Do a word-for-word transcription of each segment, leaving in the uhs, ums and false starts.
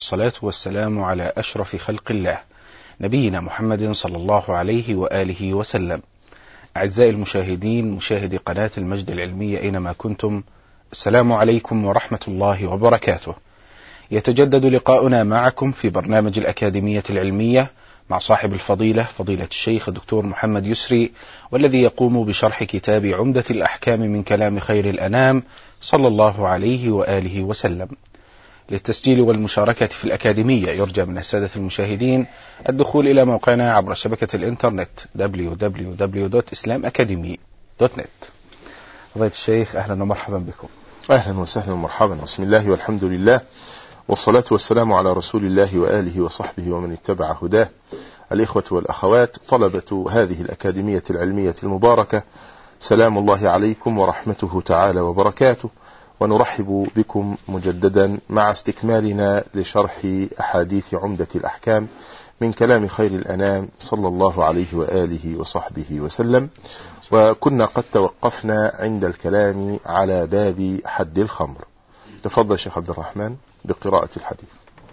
الصلاة والسلام على أشرف خلق الله نبينا محمد صلى الله عليه وآله وسلم. أعزائي المشاهدين، مشاهدي قناة المجد العلمية أينما كنتم، السلام عليكم ورحمة الله وبركاته. يتجدد لقاؤنا معكم في برنامج الأكاديمية العلمية مع صاحب الفضيلة فضيلة الشيخ الدكتور محمد يسري، والذي يقوم بشرح كتاب عمدة الأحكام من كلام خير الأنام صلى الله عليه وآله وسلم. للتسجيل والمشاركة في الأكاديمية يرجى من السادة المشاهدين الدخول إلى موقعنا عبر شبكة الإنترنت دبليو دبليو دبليو دوت إسلام أكاديمي دوت نت. فضيلة الشيخ، أهلا ومرحبا بكم. أهلا وسهلا ومرحبا. بسم الله والحمد لله والصلاة والسلام على رسول الله وآله وصحبه ومن اتبع هداه. الإخوة والأخوات، طلبة هذه الأكاديمية العلمية المباركة، سلام الله عليكم ورحمته تعالى وبركاته، ونرحب بكم مجددا مع استكمالنا لشرح أحاديث عمدة الأحكام من كلام خير الأنام صلى الله عليه وآله وصحبه وسلم. وكنا قد توقفنا عند الكلام على باب حد الخمر. تفضل شيخ عبد الرحمن بقراءة الحديث.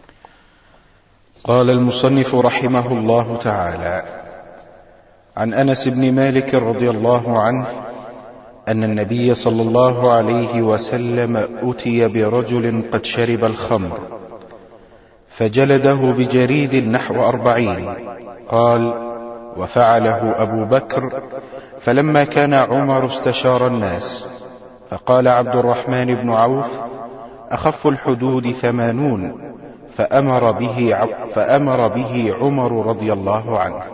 قال المصنف رحمه الله تعالى: عن أنس بن مالك رضي الله عنه أن النبي صلى الله عليه وسلم أتي برجل قد شرب الخمر فجلده بجريد نحو أربعين. قال: وفعله أبو بكر، فلما كان عمر استشار الناس فقال عبد الرحمن بن عوف: أخف الحدود ثمانون، فأمر به, فأمر به عمر رضي الله عنه.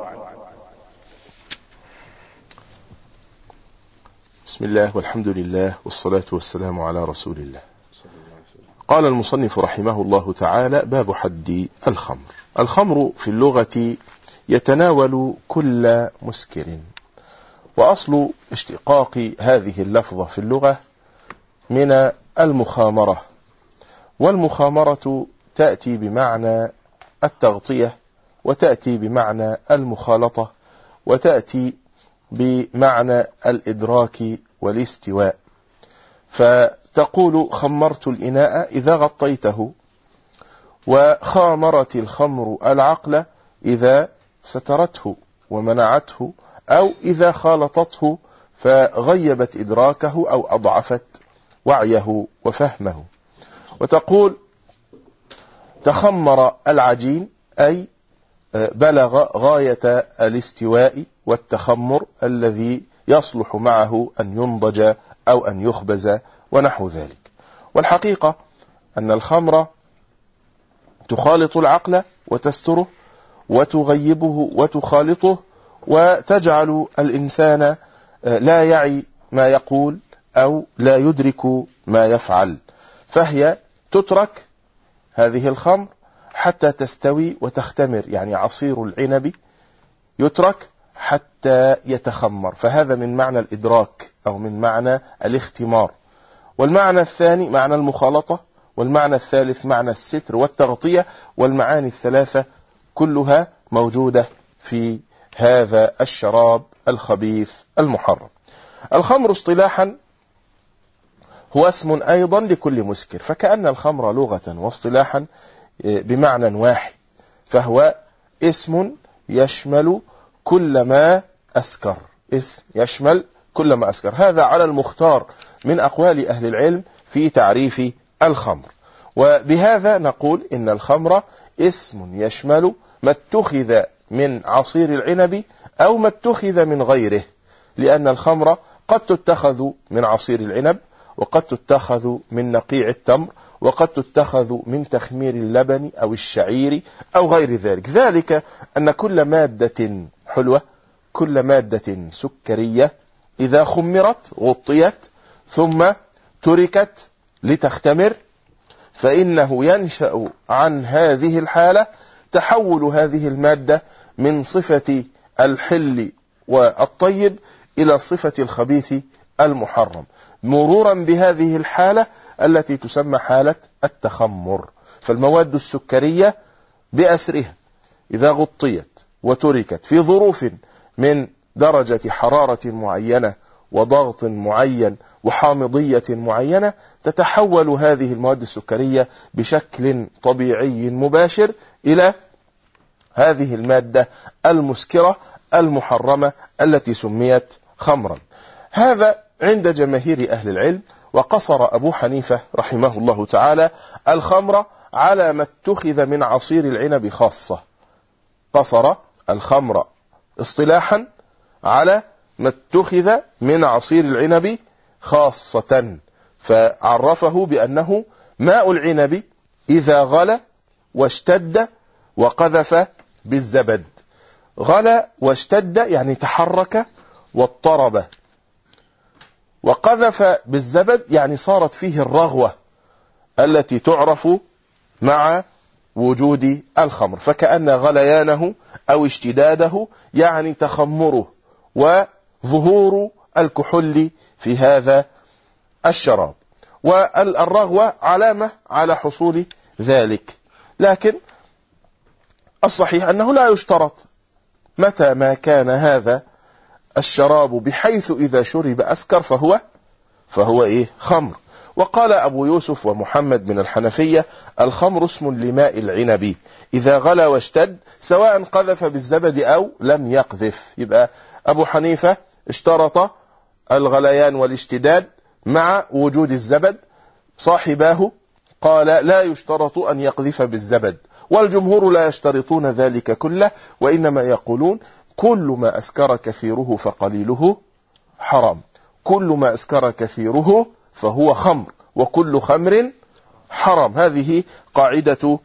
بسم الله والحمد لله والصلاة والسلام على رسول الله. قال المصنف رحمه الله تعالى: باب حد الخمر. الخمر في اللغة يتناول كل مسكر، وأصل اشتقاق هذه اللفظة في اللغة من المخامرة، والمخامرة تأتي بمعنى التغطية، وتأتي بمعنى المخالطة، وتأتي بمعنى الإدراك والاستواء. فتقول: خمرت الإناء إذا غطيته، وخامرت الخمر العقل إذا سترته ومنعته، أو إذا خالطته فغيبت إدراكه أو أضعفت وعيه وفهمه. وتقول: تخمر العجين، أي بلغ غاية الاستواء والتخمر الذي يصلح معه أن ينضج أو أن يخبز ونحو ذلك. والحقيقة أن الخمر تخالط العقل وتستره وتغيبه وتخالطه، وتجعل الإنسان لا يعي ما يقول أو لا يدرك ما يفعل، فهي تترك هذه الخمر حتى تستوي وتختمر. يعني عصير العنب يترك حتى يتخمر، فهذا من معنى الإدراك أو من معنى الاختمار. والمعنى الثاني معنى المخالطة، والمعنى الثالث معنى الستر والتغطية، والمعاني الثلاثة كلها موجودة في هذا الشراب الخبيث المحرم. الخمر اصطلاحا هو اسم أيضا لكل مسكر، فكأن الخمر لغة واصطلاحا بمعنى واحد، فهو اسم يشمل كل ما أسكر، اسم يشمل كل ما أسكر. هذا على المختار من أقوال أهل العلم في تعريف الخمر. وبهذا نقول إن الخمر اسم يشمل ما اتخذ من عصير العنب أو ما اتخذ من غيره، لأن الخمر قد تتخذ من عصير العنب، وقد تتخذ من نقيع التمر، وقد تتخذ من تخمير اللبن أو الشعير أو غير ذلك. ذلك أن كل مادة حلوة، كل مادة سكرية إذا خمرت غطيت ثم تركت لتختمر، فإنه ينشأ عن هذه الحالة تحول هذه المادة من صفة الحل والطيب إلى صفة الخبيث المحرم، مرورا بهذه الحالة التي تسمى حالة التخمر. فالمواد السكرية بأسرها إذا غطيت وتركت في ظروف من درجة حرارة معينة وضغط معين وحامضية معينة، تتحول هذه المواد السكرية بشكل طبيعي مباشر إلى هذه المادة المسكرة المحرمة التي سميت خمرا. هذا عند جماهير أهل العلم. وقصر أبو حنيفة رحمه الله تعالى الخمر على ما اتخذ من عصير العنب خاصة. قصر الخمر اصطلاحا على ما اتخذ من عصير العنب خاصة، فعرفه بأنه ماء العنب إذا غلى واشتد وقذف بالزبد. غلى واشتد يعني تحرك واضطرب، وقذف بالزبد يعني صارت فيه الرغوة التي تعرف مع وجود الخمر، فكأن غليانه أو اشتداده يعني تخمره وظهور الكحول في هذا الشراب، والرغوة علامة على حصول ذلك. لكن الصحيح أنه لا يشترط متى ما كان هذا الشراب بحيث إذا شرب أسكر فهو فهو إيه خمر. وقال أبو يوسف ومحمد من الحنفية: الخمر اسم لماء العنب إذا غلى واشتد سواء قذف بالزبد أو لم يقذف. يبقى أبو حنيفة اشترط الغليان والاشتداد مع وجود الزبد، صاحباه قال لا يشترط أن يقذف بالزبد، والجمهور لا يشترطون ذلك كله، وإنما يقولون كل ما أسكر كثيره فقليله حرام، كل ما أسكر كثيره فهو خمر، وكل خمر حرام. هذه قاعدة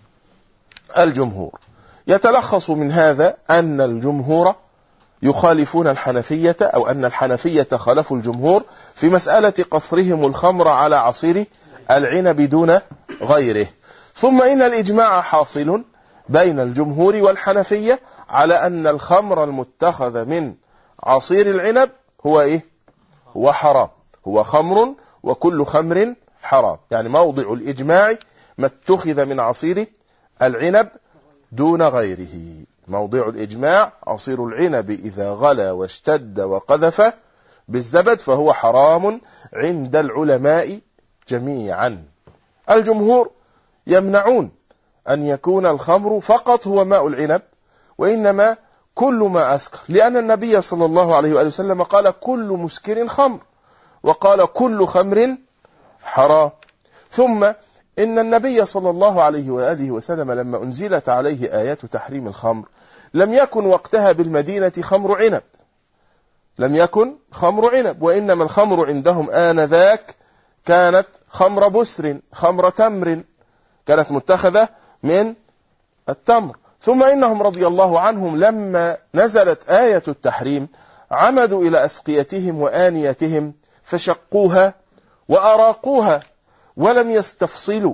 الجمهور. يتلخص من هذا أن الجمهور يخالفون الحنفية، أو أن الحنفية خالفوا الجمهور في مسألة قصرهم الخمر على عصير العنب دون غيره. ثم إن الإجماع حاصل بين الجمهور والحنفية على أن الخمر المتخذ من عصير العنب هو إيه؟ هو حرام، هو خمر، وكل خمر حرام. يعني موضع الإجماع ما اتخذ من عصير العنب دون غيره. موضع الإجماع عصير العنب إذا غلى واشتد وقذف بالزبد فهو حرام عند العلماء جميعا. الجمهور يمنعون أن يكون الخمر فقط هو ماء العنب، وإنما كل ما أسكر، لأن النبي صلى الله عليه وآله وسلم قال كل مسكر خمر، وقال كل خمر حرام. ثم إن النبي صلى الله عليه وآله وسلم لما أنزلت عليه آيات تحريم الخمر لم يكن وقتها بالمدينة خمر عنب، لم يكن خمر عنب، وإنما الخمر عندهم آنذاك كانت خمر بسر، خمر تمر، كانت متخذة من التمر. ثم إنهم رضي الله عنهم لما نزلت آية التحريم عمدوا إلى أسقيتهم وآنيتهم فشقوها وأراقوها، ولم يستفصلوا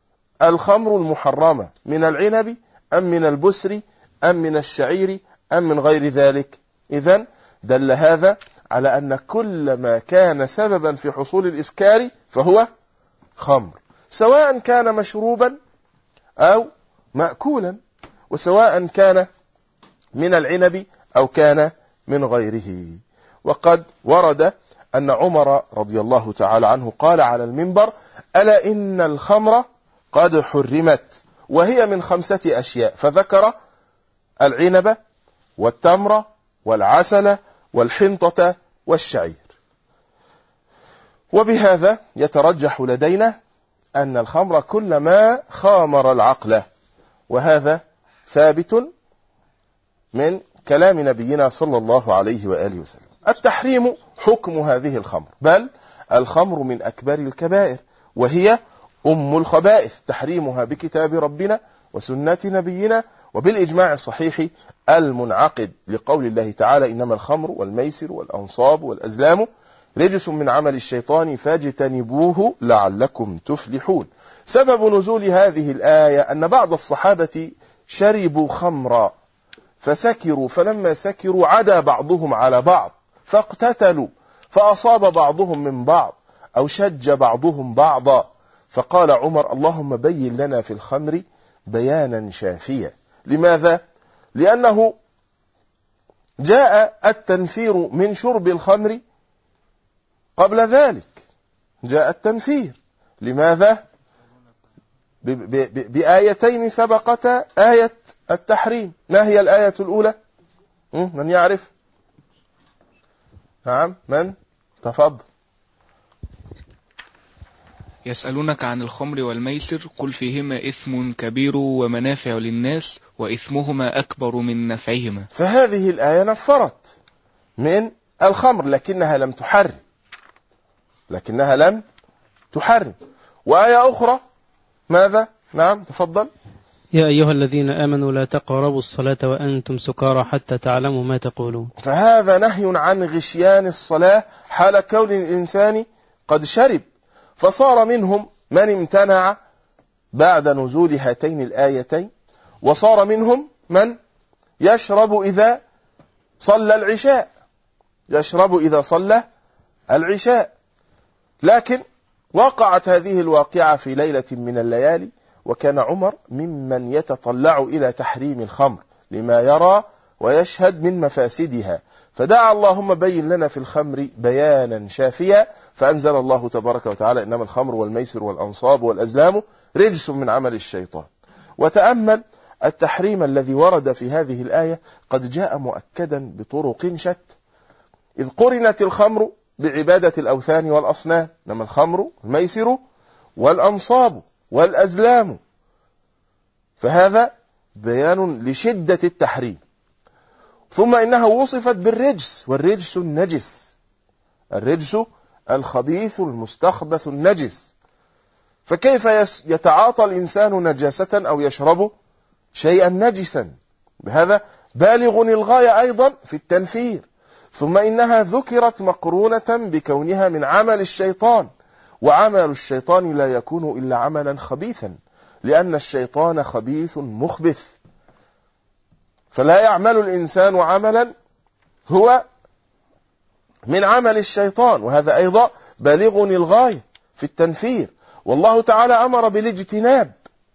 الخمر المحرمة من العنب أم من البسر أم من الشعير أم من غير ذلك. إذن دل هذا على أن كل ما كان سببا في حصول الإسكار فهو خمر، سواء كان مشروبا أو مأكولا، وسواء كان من العنب أو كان من غيره. وقد ورد أن عمر رضي الله تعالى عنه قال على المنبر: ألا إن الخمر قد حرمت وهي من خمسة أشياء، فذكر العنب والتمر والعسل والحنطة والشعير. وبهذا يترجح لدينا أن الخمر كل ما خامر العقل، وهذا ثابت من كلام نبينا صلى الله عليه وآله وسلم. التحريم حكم هذه الخمر، بل الخمر من أكبر الكبائر، وهي أم الخبائث، تحريمها بكتاب ربنا وسنة نبينا وبالإجماع الصحيح المنعقد لقول الله تعالى: إنما الخمر والميسر والأنصاب والأزلام رجس من عمل الشيطان فاجتنبوه لعلكم تفلحون. سبب نزول هذه الآية أن بعض الصحابة شربوا خمرا فسكروا، فلما سكروا عدا بعضهم على بعض فاقتتلوا، فأصاب بعضهم من بعض أو شج بعضهم بعضا، فقال عمر: اللهم بين لنا في الخمر بيانا شافيا. لماذا؟ لأنه جاء التنفير من شرب الخمر قبل ذلك جاء التنفير. لماذا؟ بآيتين سبقتا آية التحريم. ما هي الآية الأولى؟ من يعرف؟ نعم، من؟ تفضل. يسألونك عن الخمر والميسر قل فيهما إثم كبير ومنافع للناس وإثمهما أكبر من نفعهما. فهذه الآية نفرت من الخمر لكنها لم تحرم، لكنها لم تحرم. وآية أخرى ماذا؟ نعم تفضل. يا أيها الذين آمنوا لا تقربوا الصلاة وأنتم سكارى حتى تعلموا ما تقولون. فهذا نهي عن غشيان الصلاة حال كون الإنسان قد شرب، فصار منهم من امتنع بعد نزول هاتين الآيتين، وصار منهم من يشرب إذا صلى العشاء، يشرب إذا صلى العشاء. لكن وقعت هذه الواقعة في ليلة من الليالي، وكان عمر ممن يتطلع إلى تحريم الخمر لما يرى ويشهد من مفاسدها، فدعا اللهم بين لنا في الخمر بيانا شافيا، فأنزل الله تبارك وتعالى إنما الخمر والميسر والأنصاب والأزلام رجس من عمل الشيطان. وتأمل التحريم الذي ورد في هذه الآية قد جاء مؤكدا بطرق شتى، إذ قرنت الخمر بعبادة الأوثان والأصنام، إنما الخمر الميسر والأنصاب والأزلام، فهذا بيان لشدة التحريم. ثم إنها وصفت بالرجس، والرجس النجس، الرجس الخبيث المستخبث النجس. فكيف يتعاطى الإنسان نجاسة أو يشرب شيئا نجسا؟ بهذا بالغ الغاية أيضا في التنفير. ثم إنها ذكرت مقرونة بكونها من عمل الشيطان، وعمل الشيطان لا يكون إلا عملا خبيثا، لأن الشيطان خبيث مخبث، فلا يعمل الإنسان عملا هو من عمل الشيطان، وهذا أيضا بالغ الغاية في التنفير. والله تعالى أمر بالاجتناب،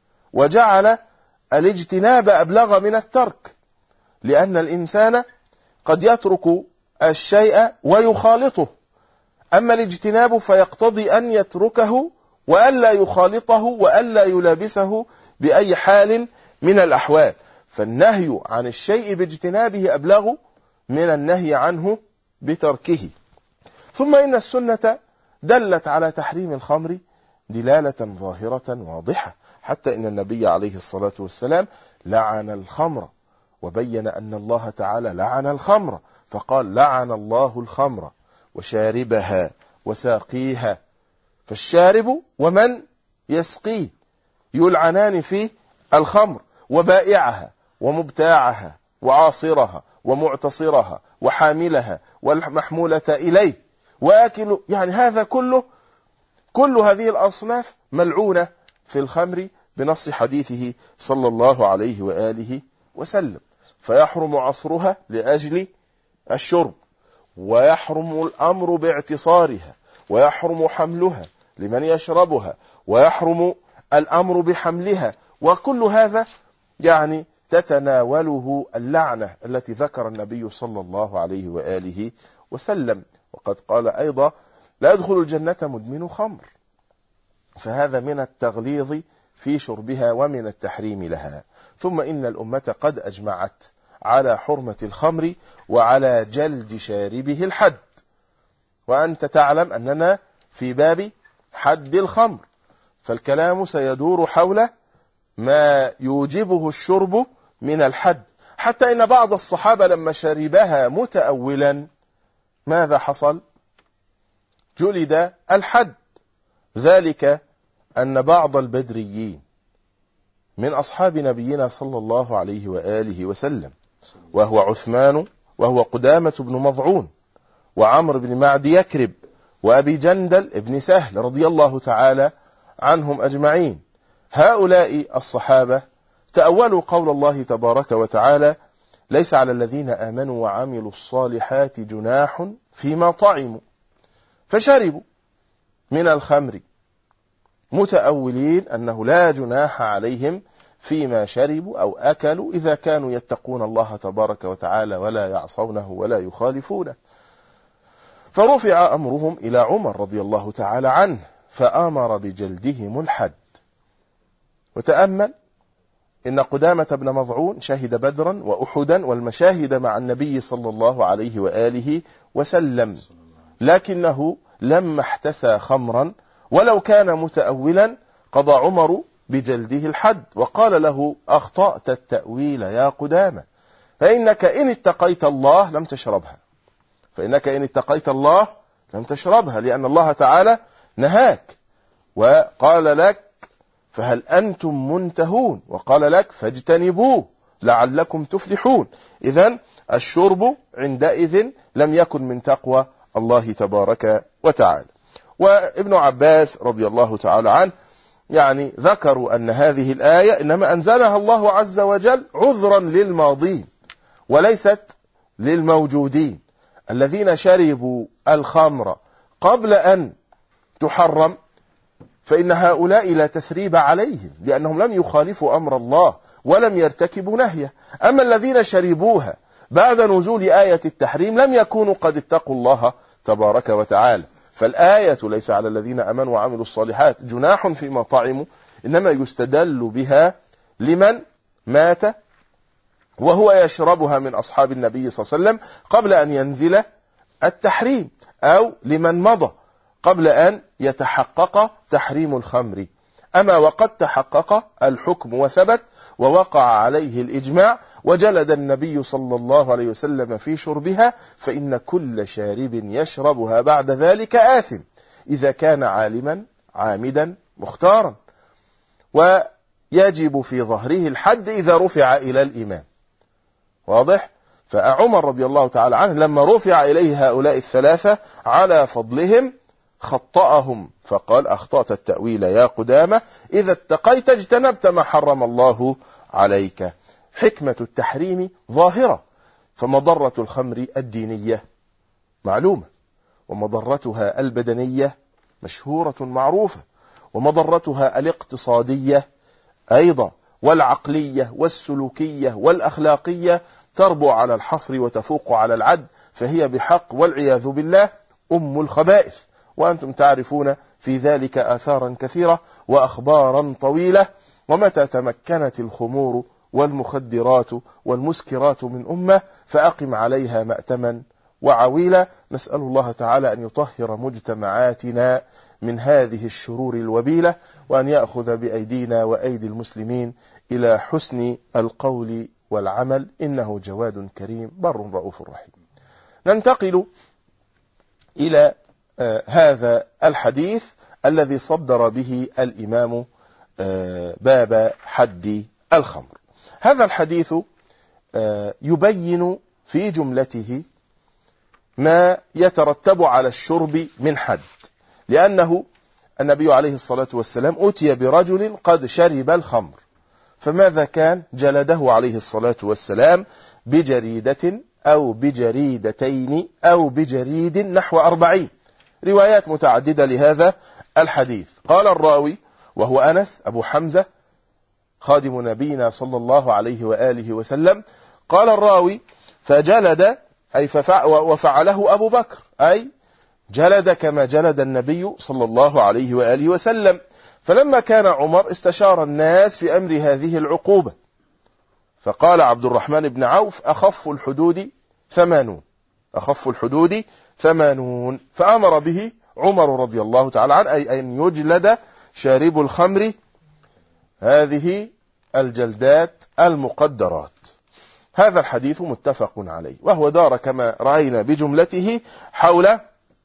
وجعل الاجتناب أبلغ من الترك، لأن الإنسان قد يترك الشيء ويخالطه، أما الاجتناب فيقتضي أن يتركه وألا يخالطه وألا يلابسه بأي حال من الأحوال، فالنهي عن الشيء باجتنابه أبلغ من النهي عنه بتركه. ثم إن السنة دلت على تحريم الخمر دلالة ظاهرة واضحة، حتى إن النبي عليه الصلاة والسلام لعن الخمر، وبين أن الله تعالى لعن الخمر، فقال لعن الله الخمر وشاربها وساقيها، فالشارب ومن يسقيه يلعنان في الخمر، وبائعها ومبتاعها وعاصرها ومعتصرها وحاملها والمحمولة إليه وآكل، يعني هذا كله، كل هذه الأصناف ملعونة في الخمر بنص حديثه صلى الله عليه وآله وسلم. فيحرم عصرها لأجل الشرب، ويحرم الأمر باعتصارها، ويحرم حملها لمن يشربها، ويحرم الأمر بحملها، وكل هذا يعني تتناوله اللعنة التي ذكر النبي صلى الله عليه وآله وسلم. وقد قال أيضا لا يدخل الجنة مدمن خمر، فهذا من التغليظ في شربها ومن التحريم لها. ثم إن الأمة قد أجمعت على حرمة الخمر وعلى جلد شاربه الحد، وأنت تعلم أننا في باب حد الخمر، فالكلام سيدور حول ما يوجبه الشرب من الحد، حتى إن بعض الصحابة لما شربها متأولا ماذا حصل؟ جلد الحد. ذلك أن بعض البدريين من أصحاب نبينا صلى الله عليه وآله وسلم، وهو عثمان وهو قدامة بن مضعون وعمر بن معد يكرب وأبي جندل ابن سهل رضي الله تعالى عنهم أجمعين، هؤلاء الصحابة تأولوا قول الله تبارك وتعالى ليس على الذين آمنوا وعملوا الصالحات جناح فيما طعموا، فشربوا من الخمر متأولين أنه لا جناح عليهم فيما شربوا أو أكلوا إذا كانوا يتقون الله تبارك وتعالى ولا يعصونه ولا يخالفونه. فرفع أمرهم إلى عمر رضي الله تعالى عنه فآمر بجلدهم الحد. وتأمل إن قدامة بن مضعون شهد بدرا وأحدا والمشاهد مع النبي صلى الله عليه وآله وسلم، لكنه لما احتسى خمرا ولو كان متأولا قضى عمر بجلده الحد، وقال له: أخطأت التأويل يا قدامة، فإنك إن اتقيت الله لم تشربها، فإنك إن اتقيت الله لم تشربها، لأن الله تعالى نهاك وقال لك: فهل أنتم منتهون، وقال لك: فاجتنبوه لعلكم تفلحون. إذن الشرب عندئذ لم يكن من تقوى الله تبارك وتعالى. وابن عباس رضي الله تعالى عنه يعني ذكروا أن هذه الآية إنما أنزلها الله عز وجل عذرا للماضين وليست للموجودين. الذين شربوا الخمر قبل أن تحرم فإن هؤلاء لا تثريب عليهم، لأنهم لم يخالفوا أمر الله ولم يرتكبوا نهيه. أما الذين شربوها بعد نزول آية التحريم لم يكونوا قد اتقوا الله تبارك وتعالى. فالآية ليس على الذين آمنوا وعملوا الصالحات جناح فيما طعموا، إنما يستدل بها لمن مات وهو يشربها من أصحاب النبي صلى الله عليه وسلم قبل أن ينزل التحريم، أو لمن مضى قبل أن يتحقق تحريم الخمر. أما وقد تحقق الحكم وثبت ووقع عليه الإجماع وجلد النبي صلى الله عليه وسلم في شربها، فإن كل شارب يشربها بعد ذلك آثم إذا كان عالما عامدا مختارا، ويجب في ظهره الحد إذا رفع إلى الإمام. واضح؟ فعمر رضي الله تعالى عنه لما رفع إليه هؤلاء الثلاثة على فضلهم خطأهم فقال: أخطأت التأويل يا قدامة، إذا اتقيت اجتنبت ما حرم الله عليك. حكمة التحريم ظاهرة، فمضرة الخمر الدينية معلومة، ومضرتها البدنية مشهورة معروفة، ومضرتها الاقتصادية أيضا، والعقلية والسلوكية والأخلاقية تربو على الحصر وتفوق على العد، فهي بحق والعياذ بالله أم الخبائث. وأنتم تعرفون في ذلك آثارا كثيرة وأخبارا طويلة. ومتى تمكنت الخمور والمخدرات والمسكرات من أمة فأقم عليها مأتما وعويلا. نسأل الله تعالى أن يطهر مجتمعاتنا من هذه الشرور الوبيلة، وأن يأخذ بأيدينا وأيدي المسلمين إلى حسن القول والعمل، إنه جواد كريم بر رؤوف رحيم. ننتقل إلى آه هذا الحديث الذي صدر به الإمام آه باب حد الخمر. هذا الحديث آه يبين في جملته ما يترتب على الشرب من حد، لأنه النبي عليه الصلاة والسلام أتي برجل قد شرب الخمر، فماذا كان؟ جلده عليه الصلاة والسلام بجريدة أو بجريدتين أو بجريد نحو أربعين. روايات متعددة لهذا الحديث. قال الراوي وهو أنس أبو حمزة خادم نبينا صلى الله عليه وآله وسلم، قال الراوي: فجلد أي ففع وفعله أبو بكر، أي جلد كما جلد النبي صلى الله عليه وآله وسلم. فلما كان عمر استشار الناس في أمر هذه العقوبة، فقال عبد الرحمن بن عوف: أخف الحدود ثمانون، أخف الحدود ثمانون، فأمر به عمر رضي الله تعالى عنه، أي أن يجلد شارب الخمر هذه الجلدات المقدرات. هذا الحديث متفق عليه، وهو دار كما رأينا بجملته حول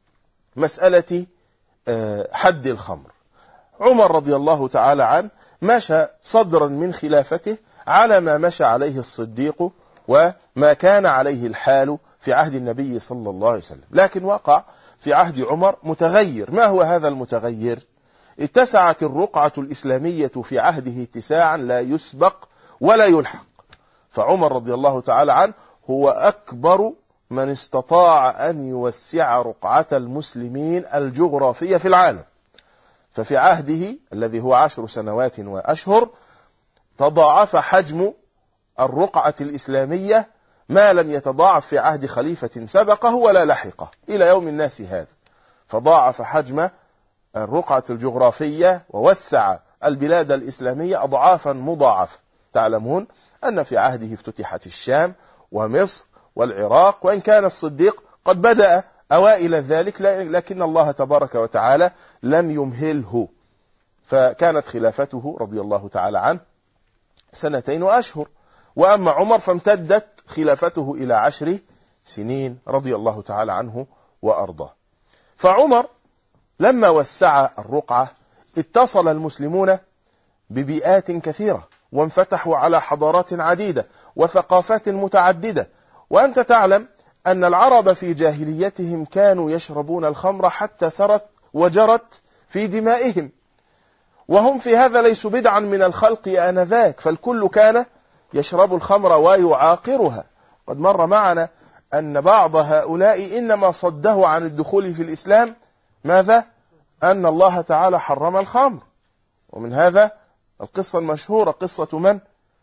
مسألة حد الخمر. عمر رضي الله تعالى عنه مشى صدرا من خلافته على ما مشى عليه الصديق وما كان عليه الحال في عهد النبي صلى الله عليه وسلم، لكن وقع في عهد عمر متغير. ما هو هذا المتغير؟ اتسعت الرقعة الإسلامية في عهده اتساعا لا يسبق ولا يلحق، فعمر رضي الله تعالى عنه هو أكبر من استطاع أن يوسع رقعة المسلمين الجغرافية في العالم. ففي عهده الذي هو عشر سنوات وأشهر تضاعف حجم الرقعة الإسلامية ما لم يتضاعف في عهد خليفة سبقه ولا لحقه إلى يوم الناس هذا، فضاعف حجم الرقعة الجغرافية ووسع البلاد الإسلامية أضعافا مضاعفة. تعلمون أن في عهده افتتحت الشام ومصر والعراق، وإن كان الصديق قد بدأ أوائل ذلك، لكن الله تبارك وتعالى لم يمهله، فكانت خلافته رضي الله تعالى عنه سنتين وأشهر. وأما عمر فامتدت خلافته إلى عشر سنين رضي الله تعالى عنه وأرضاه. فعمر لما وسع الرقعة اتصل المسلمون ببيئات كثيرة، وانفتحوا على حضارات عديدة وثقافات متعددة. وأنت تعلم أن العرب في جاهليتهم كانوا يشربون الخمر حتى سرت وجرت في دمائهم، وهم في هذا ليسوا بدعا من الخلق آنذاك، فالكل كان يشرب الخمر ويعاقرها. قد مر معنا أن بعض هؤلاء إنما صده عن الدخول في الإسلام ماذا؟ أن الله تعالى حرم الخمر. ومن هذا القصة المشهورة، قصة من؟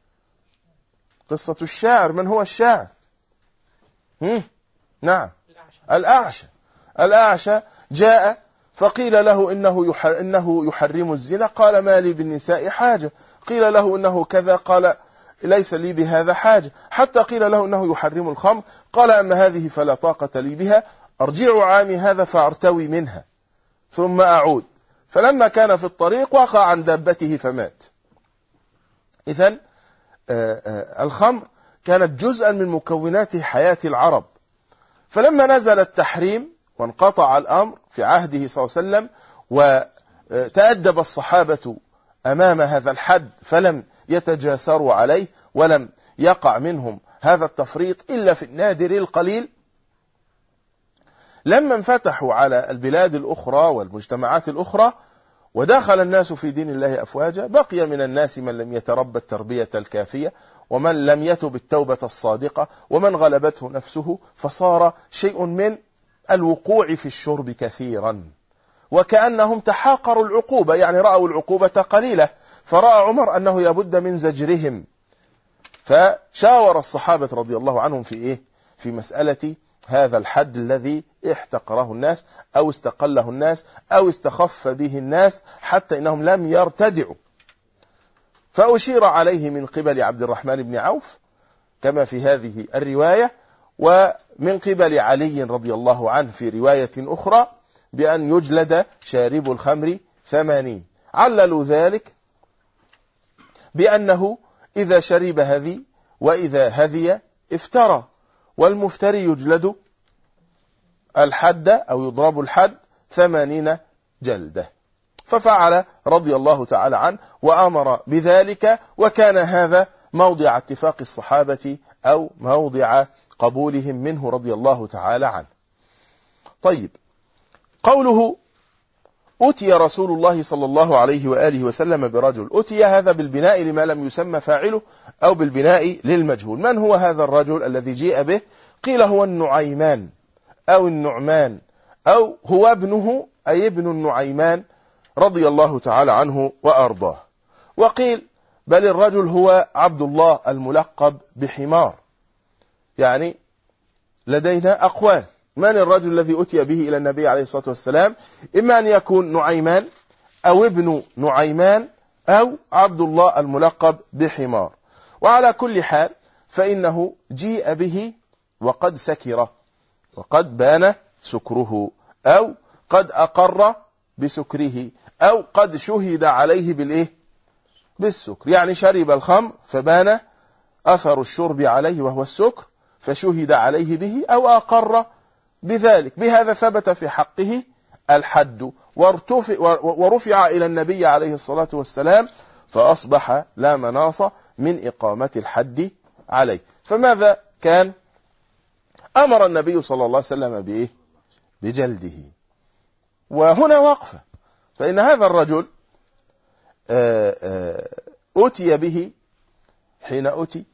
قصة الشاعر. من هو الشاعر؟ هم؟ نعم، الأعشى. الأعشى جاء فقيل له إنه, يحر إنه يحرم الزنا، قال ما لي بالنساء حاجة. قيل له إنه كذا، قال ليس لي بهذا حاجة. حتى قيل له إنه يحرم الخمر، قال أما هذه فلا طاقة لي بها، أرجع عامي هذا فأرتوي منها ثم أعود. فلما كان في الطريق وقع عن دابته فمات. إذن الخمر كانت جزءا من مكونات حياة العرب. فلما نزل التحريم وانقطع الأمر في عهده صلى الله عليه وسلم، وتأدب الصحابة أمام هذا الحد فلم يتجاسروا عليه ولم يقع منهم هذا التفريط إلا في النادر القليل، لما انفتحوا على البلاد الأخرى والمجتمعات الأخرى ودخل الناس في دين الله أفواجا، بقي من الناس من لم يتربى التربية الكافية، ومن لم يتب التوبة الصادقة، ومن غلبته نفسه، فصار شيء من الوقوع في الشرب كثيرا، وكأنهم تحاقروا العقوبة، يعني رأوا العقوبة قليلة. فرأى عمر أنه يبد من زجرهم، فشاور الصحابة رضي الله عنهم في إيه؟ في مسألة هذا الحد الذي احتقره الناس أو استقله الناس أو استخف به الناس حتى إنهم لم يرتدعوا. فأشير عليه من قبل عبد الرحمن بن عوف كما في هذه الرواية، ومن قبل علي رضي الله عنه في رواية أخرى بأن يجلد شارب الخمر ثمانين. عللوا ذلك بأنه إذا شرب هذي وإذا هذي افترى، والمفتري يجلد الحد أو يضرب الحد ثمانين جلدة. ففعل رضي الله تعالى عنه وأمر بذلك، وكان هذا موضع اتفاق الصحابة أو موضع قبولهم منه رضي الله تعالى عنه. طيب، قوله أتي رسول الله صلى الله عليه وآله وسلم برجل، أتي هذا بالبناء لما لم يسمى فاعله أو بالبناء للمجهول. من هو هذا الرجل الذي جيء به؟ قيل هو النعيمان أو النعمان أو هو ابنه أي ابن النعيمان رضي الله تعالى عنه وأرضاه. وقيل بل الرجل هو عبد الله الملقب بحمار. يعني لدينا أقوال من الرجل الذي أتي به إلى النبي عليه الصلاة والسلام، إما أن يكون نعيمان أو ابن نعيمان أو عبد الله الملقب بحمار. وعلى كل حال فإنه جيء به وقد سكر، وقد بان سكره، أو قد أقر بسكره، أو قد شهد عليه بالإيه؟ بالسكر. يعني شرب الخمر فبان أثر الشرب عليه وهو السكر فشهد عليه به أو أقر بذلك. بهذا ثبت في حقه الحد ورفع إلى النبي عليه الصلاة والسلام، فأصبح لا مناص من إقامة الحد عليه. فماذا كان؟ أمر النبي صلى الله عليه وسلم بإيه؟ بجلده. وهنا وقفة، فإن هذا الرجل أتي به حين أتي،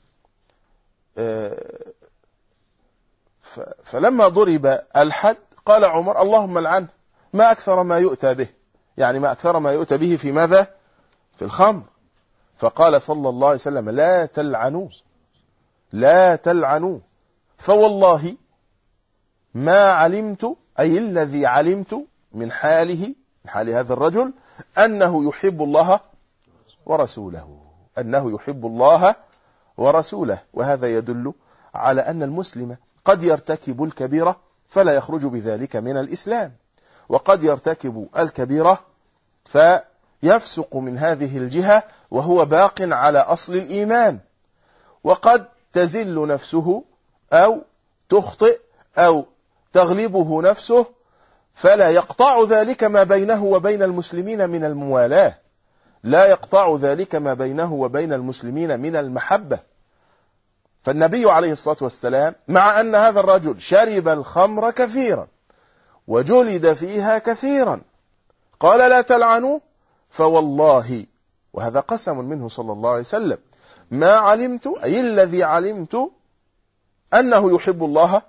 فلما ضرب الحد قال عمر اللهم العنه، ما أكثر ما يؤتى به، يعني ما أكثر ما يؤتى به في ماذا؟ في الخمر. فقال صلى الله عليه وسلم لا تلعنوا لا تلعنوا، فوالله ما علمت، أي الذي علمت من حاله، من حال هذا الرجل، أنه يحب الله ورسوله، أنه يحب الله ورسوله. وهذا يدل على أن المسلم قد يرتكب الكبيرة فلا يخرج بذلك من الإسلام، وقد يرتكب الكبيرة فيفسق من هذه الجهة وهو باق على أصل الإيمان، وقد تزل نفسه أو تخطئ أو تغلبه نفسه فلا يقطع ذلك ما بينه وبين المسلمين من الموالاة، لا يقطع ذلك ما بينه وبين المسلمين من المحبة. فالنبي عليه الصلاة والسلام مع أن هذا الرجل شرب الخمر كثيرا وجلد فيها كثيرا قال لا تلعنوا، فوالله، وهذا قسم منه صلى الله عليه وسلم، ما علمت، أي الذي علمت، أنه يحب الله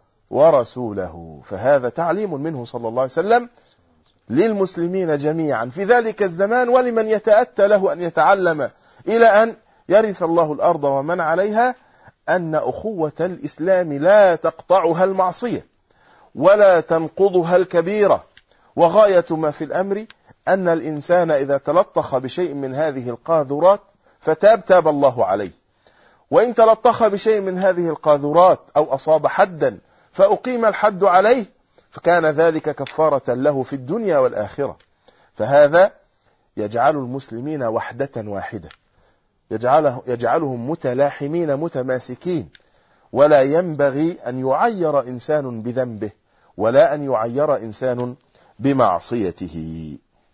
ورسوله. فهذا تعليم منه صلى الله عليه وسلم للمسلمين جميعا في ذلك الزمان، ولمن يتأتى له أن يتعلم إلى أن يرث الله الأرض ومن عليها، أن أخوة الإسلام لا تقطعها المعصية ولا تنقضها الكبيرة، وغاية ما في الأمر أن الإنسان إذا تلطخ بشيء من هذه القاذورات فتاب تاب الله عليه، وإن تلطخ بشيء من هذه القاذورات أو أصاب حدا فأقيم الحد عليه فكان ذلك كفارة له في الدنيا والآخرة. فهذا يجعل المسلمين وحدة واحدة، يجعله يجعلهم متلاحمين متماسكين، ولا ينبغي أن يعير إنسان بذنبه ولا أن يعير إنسان بمعصيته.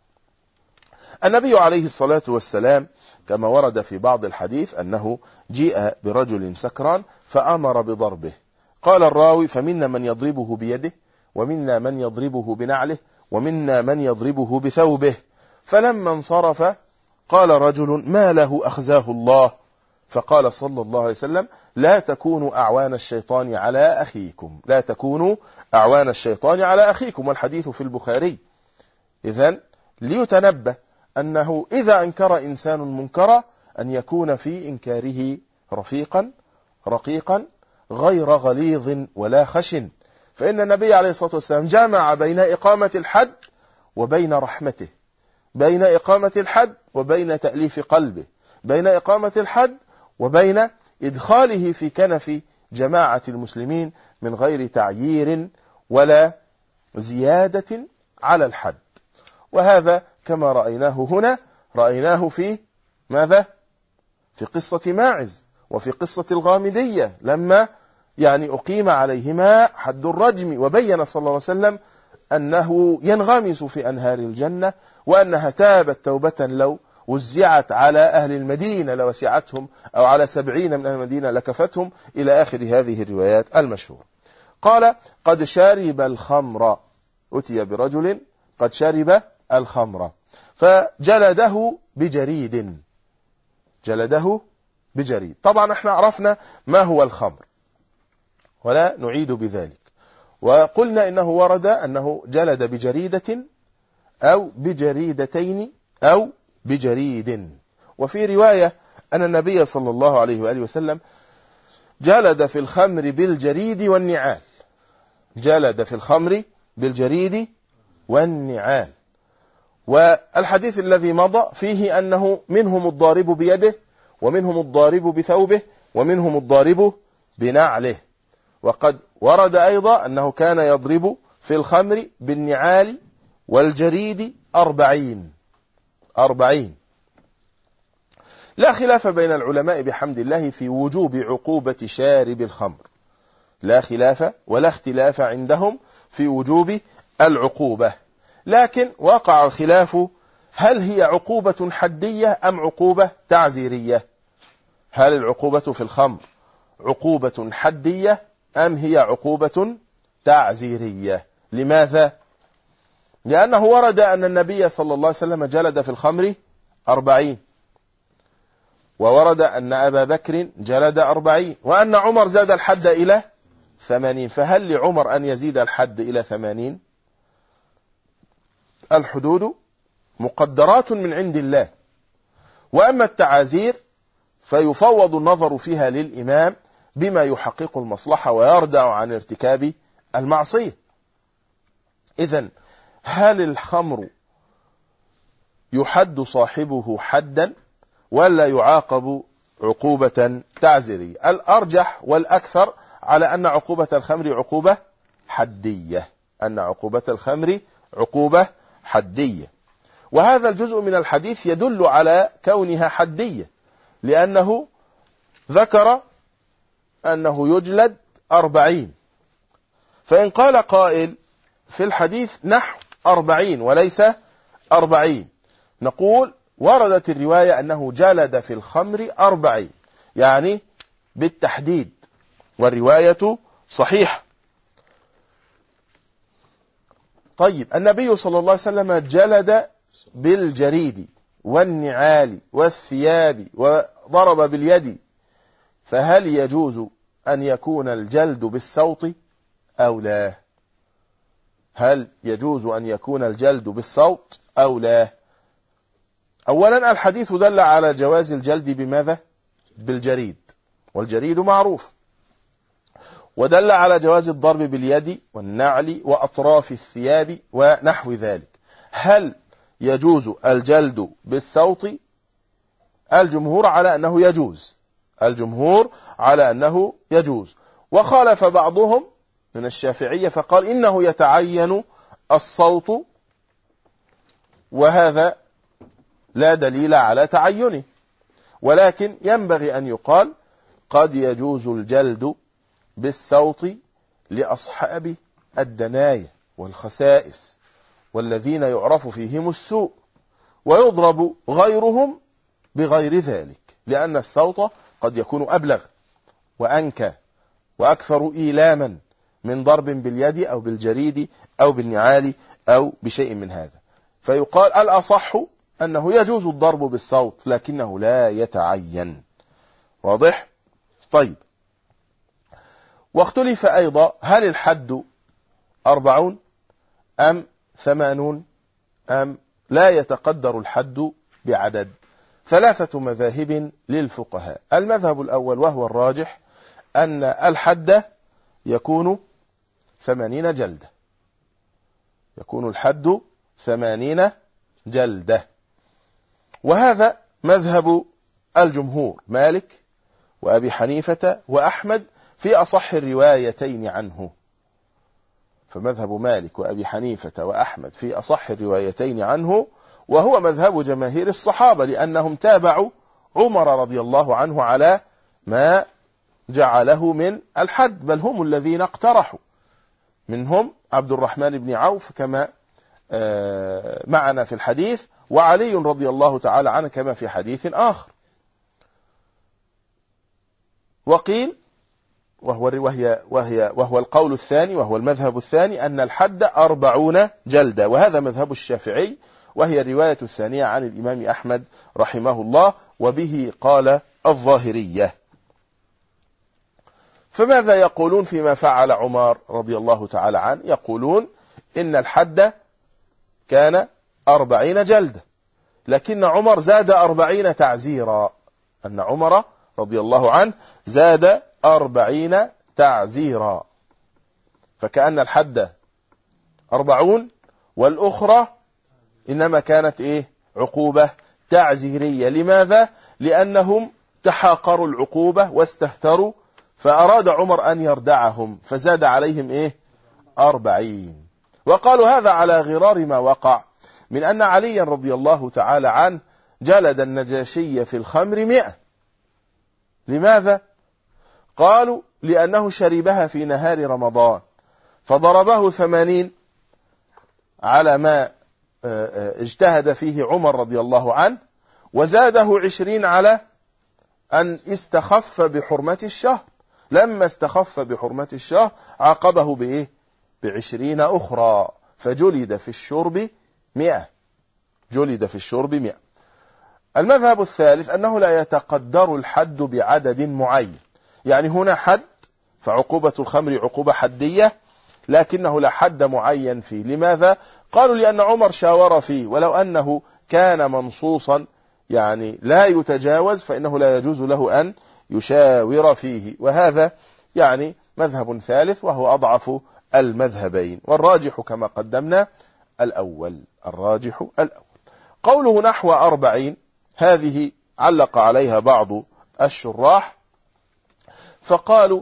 النبي عليه الصلاة والسلام كما ورد في بعض الحديث أنه جيء برجل سكران فأمر بضربه، قال الراوي فمنا من يضربه بيده ومنا من يضربه بنعله ومنا من يضربه بثوبه. فلما انصرف قال رجل ما له أخزاه الله، فقال صلى الله عليه وسلم لا تكونوا أعوان الشيطان على أخيكم، لا تكونوا أعوان الشيطان على أخيكم، والحديث في البخاري. إذن ليتنبه أنه إذا أنكر إنسان منكرا أن يكون في إنكاره رفيقا رقيقا غير غليظ ولا خشن، فإن النبي عليه الصلاة والسلام جمع بين إقامة الحد وبين رحمته، بين إقامة الحد وبين تأليف قلبه، بين إقامة الحد وبين إدخاله في كنف جماعة المسلمين من غير تعيير ولا زيادة على الحد. وهذا كما رأيناه هنا رأيناه في ماذا؟ في قصة ماعز وفي قصة الغامدية لما يعني أقيم عليهما حد الرجم، وبين صلى الله عليه وسلم أنه ينغمس في أنهار الجنة، وأنها تابت توبة لو وزعت على أهل المدينة لوسعتهم، أو على سبعين من أهل المدينة لكفتهم، إلى آخر هذه الروايات المشهورة. قال قد شرب الخمر، أتي برجل قد شرب الخمر فجلده بجريد، جلده بجريد. طبعا احنا عرفنا ما هو الخمر ولا نعيد بذلك، وقلنا إنه ورد أنه جلد بجريدة أو بجريدتين أو بجريد. وفي رواية أن النبي صلى الله عليه وآله وسلم جلد في الخمر بالجريد والنعال، جلد في الخمر بالجريد والنعال. والحديث الذي مضى فيه أنه منهم الضارب بيده ومنهم الضارب بثوبه ومنهم الضارب بنعله. وقد ورد أيضا أنه كان يضرب في الخمر بالنعال والجريد أربعين أربعين. لا خلاف بين العلماء بحمد الله في وجوب عقوبة شارب الخمر، لا خلاف ولا اختلاف عندهم في وجوب العقوبة، لكن وقع الخلاف هل هي عقوبة حدية أم عقوبة تعزيرية؟ هل العقوبة في الخمر عقوبة حدية أم هي عقوبة تعزيرية؟ لماذا؟ لأنه ورد أن النبي صلى الله عليه وسلم جلد في الخمر أربعين، وورد أن أبا بكر جلد أربعين، وأن عمر زاد الحد إلى ثمانين. فهل لعمر أن يزيد الحد إلى ثمانين؟ الحدود مقدرات من عند الله، وأما التعازير فيفوض النظر فيها للإمام بما يحقق المصلحة ويردع عن ارتكاب المعصية. إذن هل الخمر يحد صاحبه حدا ولا يعاقب عقوبة تعزيرية؟ الأرجح والأكثر على أن عقوبة الخمر عقوبة حدية، أن عقوبة الخمر عقوبة حدية. وهذا الجزء من الحديث يدل على كونها حدية، لأنه ذكر أنه يجلد أربعين. فإن قال قائل في الحديث نحو أربعين وليس أربعين، نقول وردت الرواية أنه جلد في الخمر أربعين، يعني بالتحديد، والرواية صحيحة. طيب النبي صلى الله عليه وسلم جلد بالجريد والنعال والثياب وضرب باليد، فهل يجوز أن يكون الجلد بالصوت أو لا؟ هل يجوز أن يكون الجلد بالصوت أو لا؟ أولا الحديث دل على جواز الجلد بماذا؟ بالجريد، والجريد معروف. ودل على جواز الضرب باليد والنعل وأطراف الثياب ونحو ذلك. هل يجوز الجلد بالصوت؟ الجمهور على أنه يجوز، الجمهور على أنه يجوز. وخالف بعضهم من الشافعية فقال إنه يتعين الصوت، وهذا لا دليل على تعينه، ولكن ينبغي أن يقال قد يجوز الجلد بالصوت لأصحاب الدناية والخسائس والذين يعرف فيهم السوء، ويضرب غيرهم بغير ذلك، لأن الصوت قد يكون أبلغ وأنكى وأكثر إيلاما من ضرب باليد أو بالجريد أو بالنعال أو بشيء من هذا. فيقال الأصح أنه يجوز الضرب بالصوت لكنه لا يتعين. واضح؟ طيب، واختلف أيضا هل الحد أربعون أم ثمانون أم لا يتقدر الحد بعدد؟ ثلاثة مذاهب للفقهاء. المذهب الأول وهو الراجح أن الحد يكون ثمانين جلدة، يكون الحد ثمانين جلدة، وهذا مذهب الجمهور مالك وأبي حنيفة وأحمد في أصح الروايتين عنه. فمذهب مالك وأبي حنيفة وأحمد في أصح الروايتين عنه، وهو مذهب جماهير الصحابة لأنهم تابعوا عمر رضي الله عنه على ما جعله من الحد، بل هم الذين اقترحوا، منهم عبد الرحمن بن عوف كما معنا في الحديث، وعلي رضي الله تعالى عنه كما في حديث آخر. وقيل وهو وهي وهي وهو القول الثاني وهو المذهب الثاني أن الحد أربعون جلدة، وهذا مذهب الشافعي، وهي الرواية الثانية عن الإمام أحمد رحمه الله، وبه قال الظاهرية. فماذا يقولون فيما فعل عمر رضي الله تعالى عنه؟ يقولون إن الحد كان أربعين جلدة، لكن عمر زاد أربعين تعزيرا، أن عمر رضي الله عنه زاد أربعين تعزيرا، فكأن الحد أربعون والأخرى إنما كانت إيه؟ عقوبة تعزيرية. لماذا؟ لأنهم تحاقروا العقوبة واستهتروا، فأراد عمر أن يردعهم فزاد عليهم إيه؟ أربعين. وقالوا هذا على غرار ما وقع من أن عليا رضي الله تعالى عنه جلد النجاشي في الخمر مئة. لماذا؟ قالوا لأنه شربها في نهار رمضان فضربه ثمانين على ما اجتهد فيه عمر رضي الله عنه، وزاده عشرين على أن استخف بحرمة الشهر. لما استخف بحرمة الشهر عاقبه بإيه؟ بعشرين أخرى، فجلد في الشرب مئة، جلد في الشرب مئة. المذهب الثالث أنه لا يتقدر الحد بعدد معين، يعني هنا حد فعقوبة الخمر عقوبة حدية، لكنه لا حد معين فيه. لماذا؟ قالوا لأن عمر شاور فيه، ولو أنه كان منصوصا يعني لا يتجاوز فإنه لا يجوز له أن يشاور فيه، وهذا يعني مذهب ثالث وهو أضعف المذهبين، والراجح كما قدمنا الأول، الراجح الأول. قوله نحو أربعين هذه علق عليها بعض الشراح فقالوا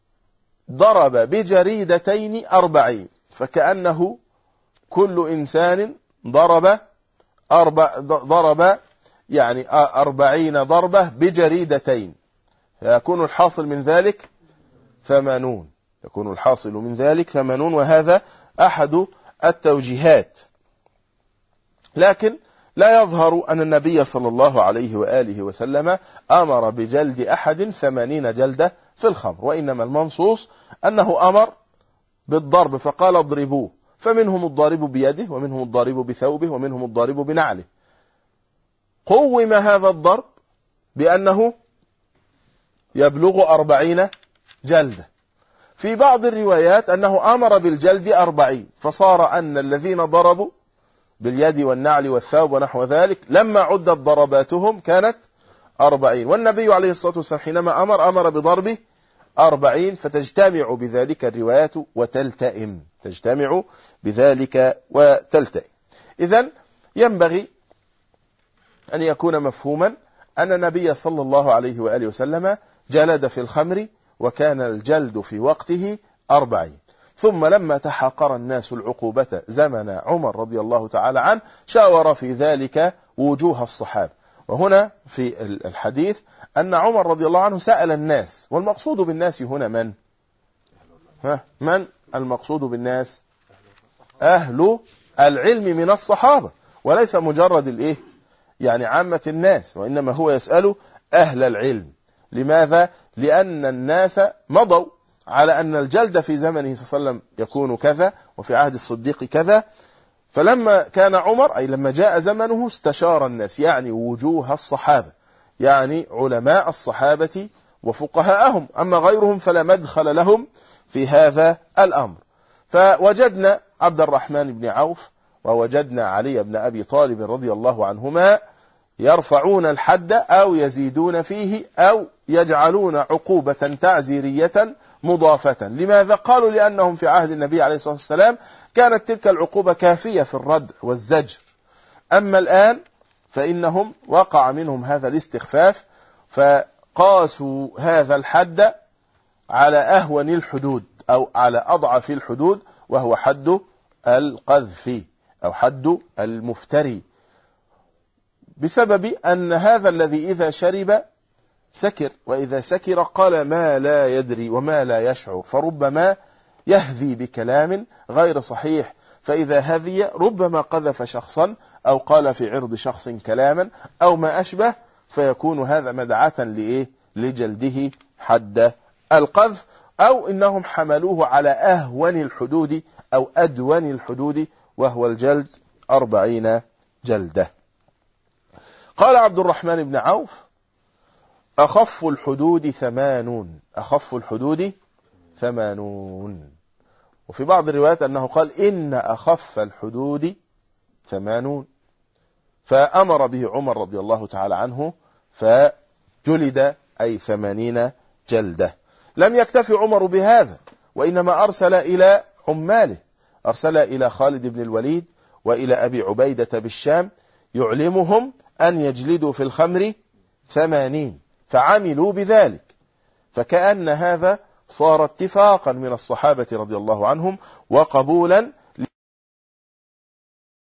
ضرب بجريدتين أربعين، فكأنه كل إنسان ضرب أربع ضرب يعني أربعين ضربة بجريدتين، يكون الحاصل من ذلك ثمانون، يكون الحاصل من ذلك ثمانون، وهذا أحد التوجيهات. لكن لا يظهر أن النبي صلى الله عليه وآله وسلم أمر بجلد أحد ثمانين جلدة في الخمر، وإنما المنصوص أنه أمر بالضرب فقال اضربوه، فمنهم الضارب بيده ومنهم الضارب بثوبه ومنهم الضارب بنعله. قوم هذا الضرب بأنه يبلغ أربعين جلدة. في بعض الروايات أنه أمر بالجلد أربعين، فصار أن الذين ضربوا باليد والنعل والثوب ونحو ذلك لما عدت ضرباتهم كانت أربعين، والنبي عليه الصلاة والسلام حينما أمر أمر بضرب أربعين، فتجتمع بذلك الروايات وتلتئم، تجتمع بذلك وتلتئم. إذن ينبغي أن يكون مفهوما أن النبي صلى الله عليه وآله وسلم جلد في الخمر، وكان الجلد في وقته أربعين، ثم لما تحاقر الناس العقوبة زمن عمر رضي الله تعالى عنه شاور في ذلك وجوه الصحابة. وهنا في الحديث أن عمر رضي الله عنه سأل الناس، والمقصود بالناس هنا من؟ ها من المقصود بالناس؟ أهل العلم من الصحابة، وليس مجرد الإيه يعني عامة الناس، وإنما هو يسأل أهل العلم. لماذا؟ لأن الناس مضوا على أن الجلد في زمنه صلى الله عليه وسلم يكون كذا، وفي عهد الصديق كذا، فلما كان عمر أي لما جاء زمنه استشار الناس، يعني وجوه الصحابة، يعني علماء الصحابة وفقهاءهم، أما غيرهم فلا مدخل لهم في هذا الأمر. فوجدنا عبد الرحمن بن عوف ووجدنا علي بن أبي طالب رضي الله عنهما يرفعون الحد أو يزيدون فيه أو يجعلون عقوبة تعزيرية مضافة. لماذا؟ قالوا لأنهم في عهد النبي عليه الصلاة والسلام كانت تلك العقوبة كافية في الردع والزجر، أما الآن فإنهم وقع منهم هذا الاستخفاف، فقاسوا هذا الحد على أهون الحدود أو على أضعف الحدود، وهو حد القذف أو حد المفتري، بسبب أن هذا الذي إذا شرب سكر، وإذا سكر قال ما لا يدري وما لا يشعر، فربما يهذي بكلام غير صحيح، فإذا هذي ربما قذف شخصا أو قال في عرض شخص كلاما أو ما أشبه، فيكون هذا مدعاة لإيه؟ لجلده حد القذف، أو إنهم حملوه على أهون الحدود أو أدون الحدود، وهو الجلد أربعين جلدة. قال عبد الرحمن بن عوف أخف الحدود ثمانون، أخف الحدود ثمانون. وفي بعض الروايات أنه قال إن أخف الحدود ثمانون، فأمر به عمر رضي الله تعالى عنه فجلد أي ثمانين جلدة. لم يكتفي عمر بهذا، وإنما أرسل إلى عماله، أرسل إلى خالد بن الوليد وإلى أبي عبيدة بالشام يعلمهم أن يجلدوا في الخمر ثمانين، فعملوا بذلك، فكأن هذا صار اتفاقا من الصحابة رضي الله عنهم وقبولا